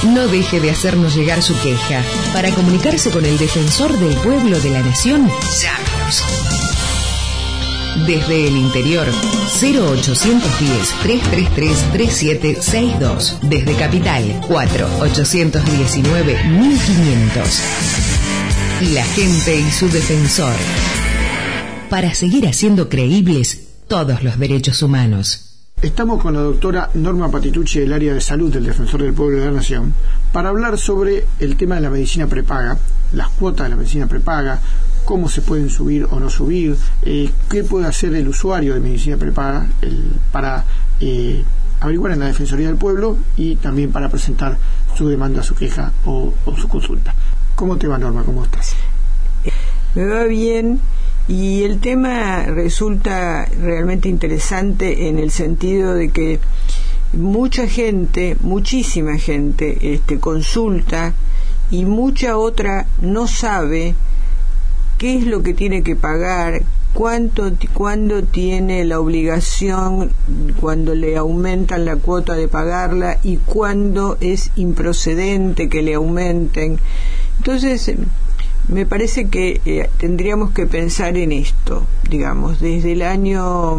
no deje de hacernos llegar su queja. Para comunicarse con el Defensor del Pueblo de la Nación, llámenos. Desde el interior, 0810-333-3762. Desde Capital, 4-819-1500. La gente y su defensor. Para seguir haciendo creíbles todos los derechos humanos. Estamos con la doctora Norma Patitucci del área de salud del Defensor del Pueblo de la Nación para hablar sobre el tema de la medicina prepaga, las cuotas de la medicina prepaga, cómo se pueden subir o no subir, qué puede hacer el usuario de medicina prepaga para averiguar en la Defensoría del Pueblo y también para presentar su demanda, su queja o su consulta. ¿Cómo te va, Norma? ¿Cómo estás? Me va bien. Y el tema resulta realmente interesante en el sentido de que muchísima gente consulta y mucha otra no sabe qué es lo que tiene que pagar, cuándo tiene la obligación, cuando le aumentan la cuota de pagarla y cuándo es improcedente que le aumenten. Entonces, me parece que tendríamos que pensar en esto, digamos, desde el año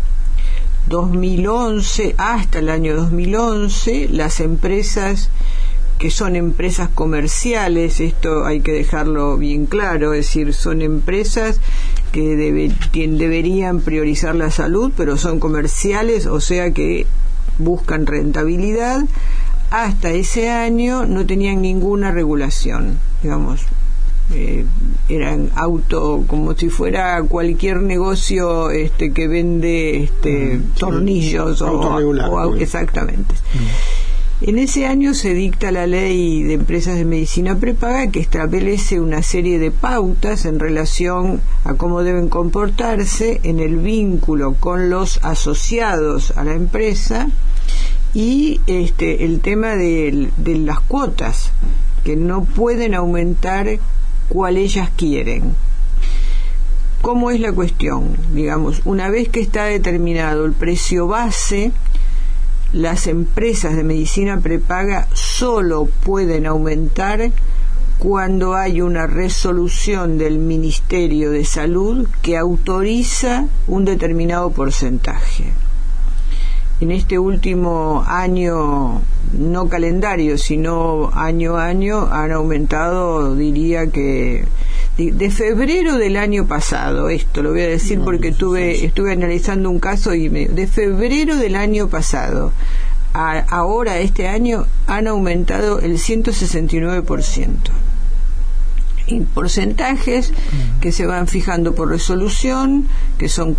2011 hasta el año 2011, las empresas que son empresas comerciales, esto hay que dejarlo bien claro, es decir, son empresas que deberían priorizar la salud, pero son comerciales, o sea que buscan rentabilidad. Hasta ese año no tenían ninguna regulación, digamos. Eran como si fuera cualquier negocio que vende tornillos o exactamente. En ese año se dicta la ley de empresas de medicina prepaga, que establece una serie de pautas en relación a cómo deben comportarse en el vínculo con los asociados a la empresa y el tema de las cuotas, que no pueden aumentar cual ellas quieren. ¿Cómo es la cuestión? Digamos, una vez que está determinado el precio base, las empresas de medicina prepaga solo pueden aumentar cuando hay una resolución del Ministerio de Salud que autoriza un determinado porcentaje. En este último año, no calendario, sino año a año, han aumentado, diría que de febrero del año pasado, esto lo voy a decir porque estuve analizando un caso y de febrero del año pasado a ahora, este año, han aumentado el 169%. Y porcentajes que se van fijando por resolución, que son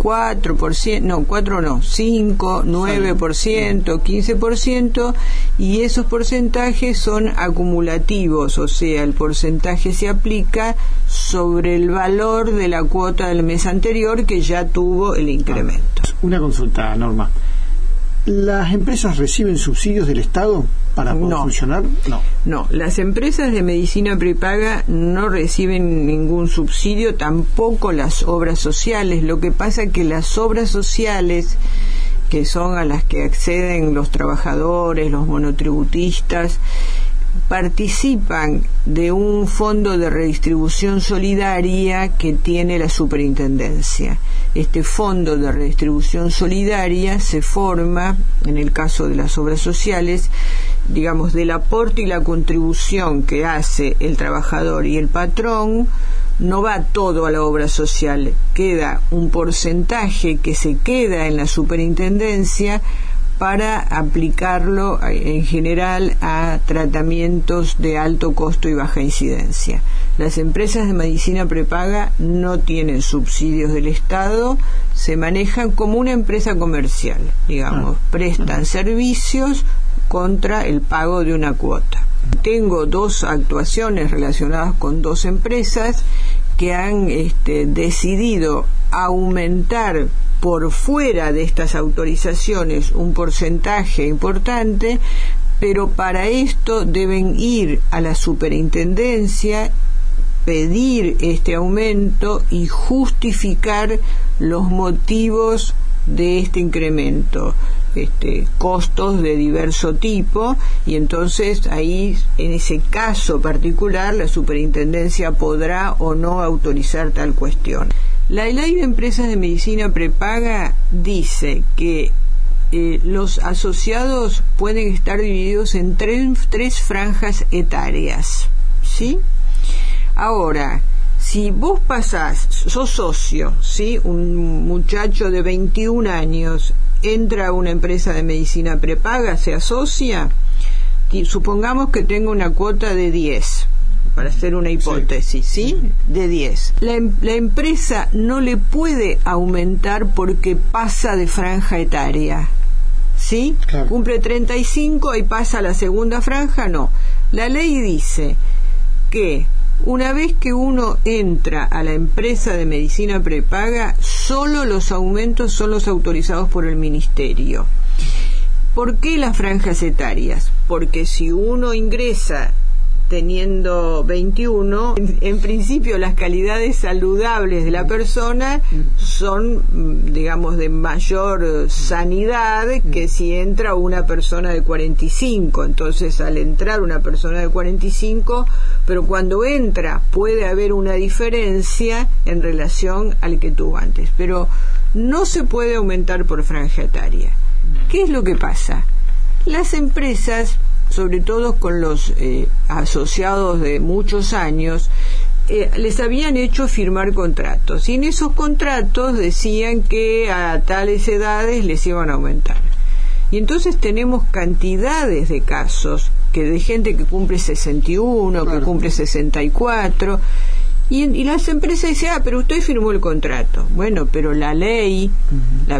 5, 9%, 15%, y esos porcentajes son acumulativos, o sea, el porcentaje se aplica sobre el valor de la cuota del mes anterior que ya tuvo el incremento. Una consulta, Norma. ¿Las empresas reciben subsidios del Estado para poder funcionar? No, las empresas de medicina prepaga no reciben ningún subsidio, tampoco las obras sociales. Lo que pasa es que las obras sociales, que son a las que acceden los trabajadores, los monotributistas, participan de un fondo de redistribución solidaria que tiene la superintendencia. Este fondo de redistribución solidaria se forma, en el caso de las obras sociales, digamos, del aporte y la contribución que hace el trabajador y el patrón. No va todo a la obra social, queda un porcentaje que se queda en la superintendencia para aplicarlo en general a tratamientos de alto costo y baja incidencia. Las empresas de medicina prepaga no tienen subsidios del Estado, se manejan como una empresa comercial, digamos, prestan servicios contra el pago de una cuota. Tengo 2 actuaciones relacionadas con 2 empresas que han decidido aumentar por fuera de estas autorizaciones un porcentaje importante, pero para esto deben ir a la superintendencia, pedir este aumento y justificar los motivos de este incremento. costos de diverso tipo, y entonces ahí, en ese caso particular, la superintendencia podrá o no autorizar tal cuestión. La ley de empresas de medicina prepaga dice que los asociados pueden estar divididos en tres franjas etarias, ¿sí? Ahora, si vos sos socio, ¿sí? Un muchacho de 21 años entra a una empresa de medicina prepaga, se asocia, y supongamos que tenga una cuota de 10, para hacer una hipótesis, ¿sí? De 10. La empresa no le puede aumentar porque pasa de franja etaria, ¿sí? Claro. Cumple 35 y pasa a la segunda franja, no. La ley dice que una vez que uno entra a la empresa de medicina prepaga, solo los aumentos son los autorizados por el ministerio. ¿Por qué las franjas etarias? Porque si uno ingresa teniendo 21, en principio las calidades saludables de la persona son, digamos, de mayor sanidad que si entra una persona de 45. Entonces, al entrar una persona de 45, pero cuando entra puede haber una diferencia en relación al que tuvo antes, pero no se puede aumentar por franja etaria. ¿Qué es lo que pasa? Las empresas, sobre todo con los asociados de muchos años, les habían hecho firmar contratos, y en esos contratos decían que a tales edades les iban a aumentar. Y entonces tenemos cantidades de casos de gente que cumple 61, claro, que cumple 64, y las empresas dicen, pero usted firmó el contrato. Bueno, pero la ley, la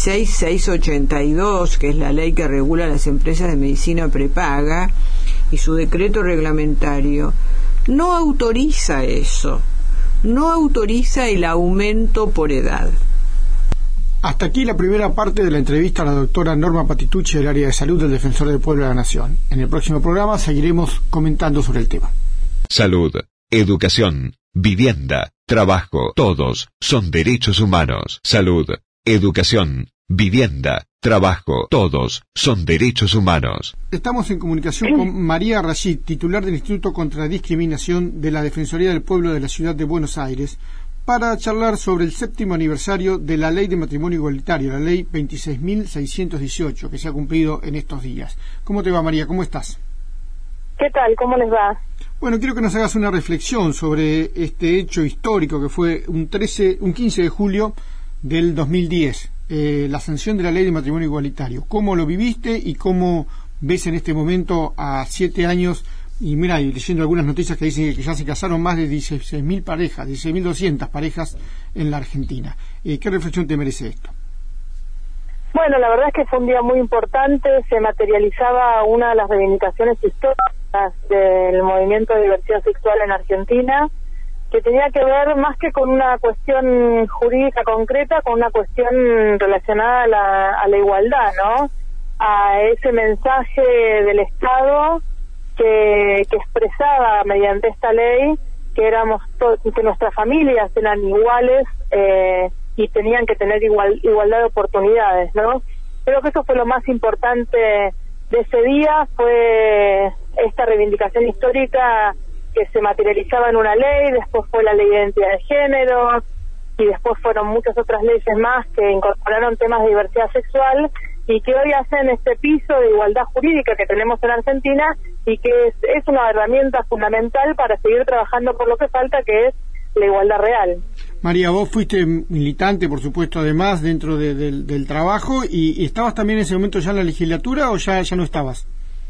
26682, que es la ley que regula las empresas de medicina prepaga, y su decreto reglamentario, no autoriza eso, no autoriza el aumento por edad. Hasta aquí la primera parte de la entrevista a la doctora Norma Patitucci del área de salud del Defensor del Pueblo de la Nación. En el próximo programa seguiremos comentando sobre el tema. Salud, educación, vivienda, trabajo, todos son derechos humanos. Salud, educación, vivienda, trabajo, todos son derechos humanos. Estamos en comunicación con María Rashid, titular del Instituto contra la Discriminación de la Defensoría del Pueblo de la Ciudad de Buenos Aires, para charlar sobre el 7º aniversario de la Ley de Matrimonio Igualitario, la Ley 26.618, que se ha cumplido en estos días. ¿Cómo te va, María? ¿Cómo estás? ¿Qué tal? ¿Cómo les va? Bueno, quiero que nos hagas una reflexión sobre este hecho histórico que fue un 15 de julio del 2010, la sanción de la Ley de Matrimonio Igualitario. ¿Cómo lo viviste y cómo ves en este momento a 7 años? Y mira, y leyendo algunas noticias que dicen que ya se casaron más de 16.000 parejas, 16.200 parejas en la Argentina. ¿Qué reflexión te merece esto? Bueno, la verdad es que fue un día muy importante, se materializaba una de las reivindicaciones históricas del movimiento de diversidad sexual en Argentina, que tenía que ver más que con una cuestión jurídica concreta, con una cuestión relacionada a la igualdad, ¿no? A ese mensaje del Estado que expresaba mediante esta ley que que nuestras familias eran iguales y tenían que tener igualdad de oportunidades, ¿no? Creo que eso fue lo más importante de ese día, fue esta reivindicación histórica que se materializaba en una ley, después fue la ley de identidad de género, y después fueron muchas otras leyes más que incorporaron temas de diversidad sexual y que hoy hacen este piso de igualdad jurídica que tenemos en Argentina y que es una herramienta fundamental para seguir trabajando por lo que falta, que es la igualdad real. María, vos fuiste militante, por supuesto, además, dentro del trabajo, y ¿estabas también en ese momento ya en la legislatura o ya no estabas?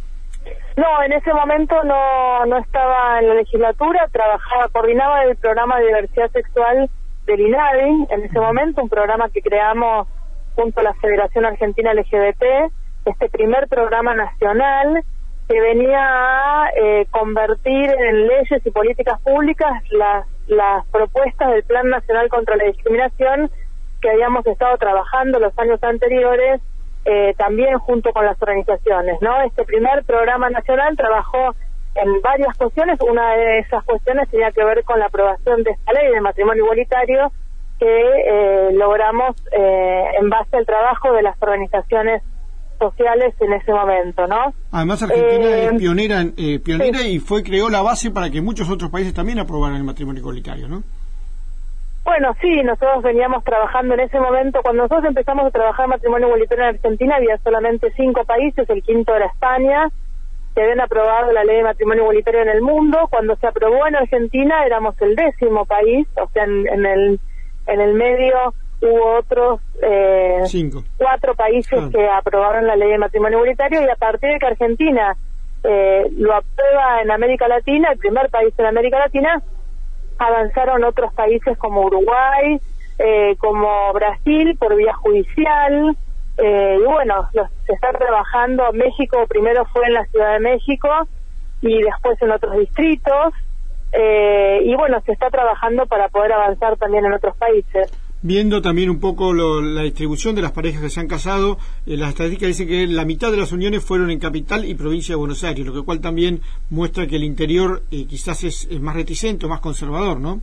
No, en ese momento no estaba en la legislatura, coordinaba el programa de diversidad sexual del INADI, en ese momento, un programa que creamos junto a la Federación Argentina LGBT, este primer programa nacional que venía a convertir en leyes y políticas públicas las propuestas del Plan Nacional contra la Discriminación que habíamos estado trabajando los años anteriores, también junto con las organizaciones, ¿no? Este primer programa nacional trabajó en varias cuestiones. Una de esas cuestiones tenía que ver con la aprobación de esta ley de matrimonio igualitario que logramos en base al trabajo de las organizaciones sociales en ese momento, ¿no? Además, Argentina es pionera sí. Y creó la base para que muchos otros países también aprobaran el matrimonio igualitario, ¿no? Bueno, sí, nosotros veníamos trabajando en ese momento. Cuando nosotros empezamos a trabajar matrimonio igualitario en Argentina, había solamente 5 países, el quinto era España, que habían aprobado la ley de matrimonio igualitario en el mundo. Cuando se aprobó en Argentina, éramos el 10º país, o sea, en el medio hubo otros 4 países que aprobaron la ley de matrimonio igualitario, y a partir de que Argentina lo aprueba en América Latina, el primer país en América Latina, avanzaron otros países como Uruguay, como Brasil, por vía judicial, y bueno, se está trabajando. México primero fue en la Ciudad de México y después en otros distritos, y bueno, se está trabajando para poder avanzar también en otros países. Viendo también un poco la distribución de las parejas que se han casado, las estadísticas dicen que la mitad de las uniones fueron en Capital y provincia de Buenos Aires, lo cual también muestra que el interior quizás es más reticente o más conservador, ¿no?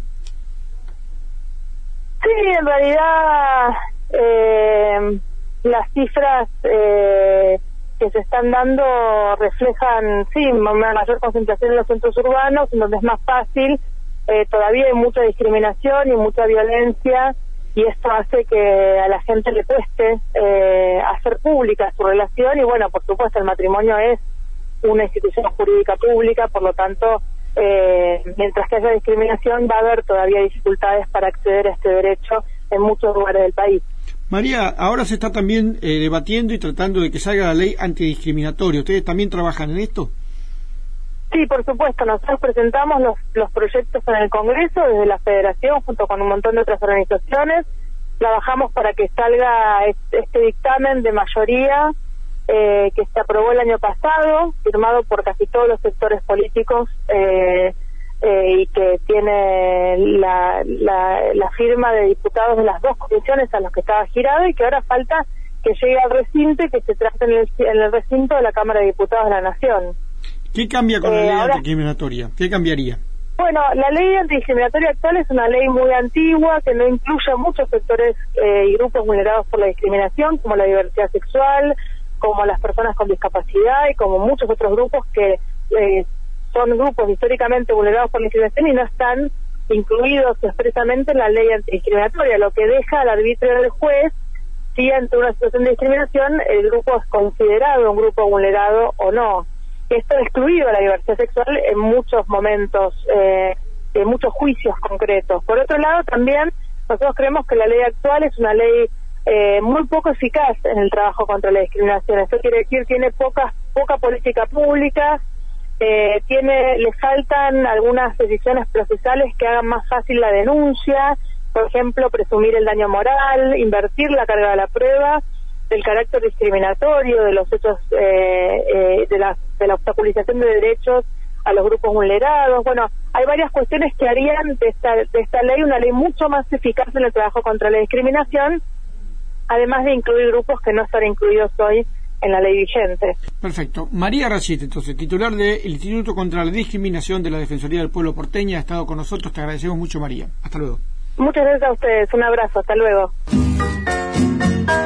Sí, en realidad las cifras que se están dando reflejan, sí, una mayor concentración en los centros urbanos, en donde es más fácil. Todavía hay mucha discriminación y mucha violencia, y esto hace que a la gente le cueste hacer pública su relación. Y bueno, por supuesto, el matrimonio es una institución jurídica pública, por lo tanto, mientras que haya discriminación, va a haber todavía dificultades para acceder a este derecho en muchos lugares del país. María, ahora se está también debatiendo y tratando de que salga la ley antidiscriminatoria. ¿Ustedes también trabajan en esto? Sí, por supuesto. Nosotros presentamos los proyectos en el Congreso desde la Federación, junto con un montón de otras organizaciones. Trabajamos para que salga este dictamen de mayoría que se aprobó el año pasado, firmado por casi todos los sectores políticos, y que tiene la firma de diputados de las 2 comisiones a los que estaba girado, y que ahora falta que llegue al recinto y que se trate en el recinto de la Cámara de Diputados de la Nación. ¿Qué cambia con la ley antidiscriminatoria? ¿Qué cambiaría? Bueno, la ley antidiscriminatoria actual es una ley muy antigua que no incluye a muchos sectores y grupos vulnerados por la discriminación, como la diversidad sexual, como las personas con discapacidad y como muchos otros grupos que son grupos históricamente vulnerados por la discriminación y no están incluidos expresamente en la ley antidiscriminatoria, lo que deja al arbitrio del juez si ante una situación de discriminación el grupo es considerado un grupo vulnerado o no. Esto ha excluido a la diversidad sexual en muchos momentos, en muchos juicios concretos. Por otro lado, también nosotros creemos que la ley actual es una ley muy poco eficaz en el trabajo contra la discriminación. Esto quiere decir, tiene poca política pública, le faltan algunas decisiones procesales que hagan más fácil la denuncia, por ejemplo, presumir el daño moral, invertir la carga de la prueba, del carácter discriminatorio de los hechos, de la obstaculización de derechos a los grupos vulnerados. Bueno, hay varias cuestiones que harían de esta ley una ley mucho más eficaz en el trabajo contra la discriminación, además de incluir grupos que no están incluidos hoy en la ley vigente. Perfecto. María Rachit, entonces, titular del Instituto contra la Discriminación de la Defensoría del Pueblo Porteña, ha estado con nosotros. Te agradecemos mucho, María. Hasta luego. Muchas gracias a ustedes. Un abrazo. Hasta luego.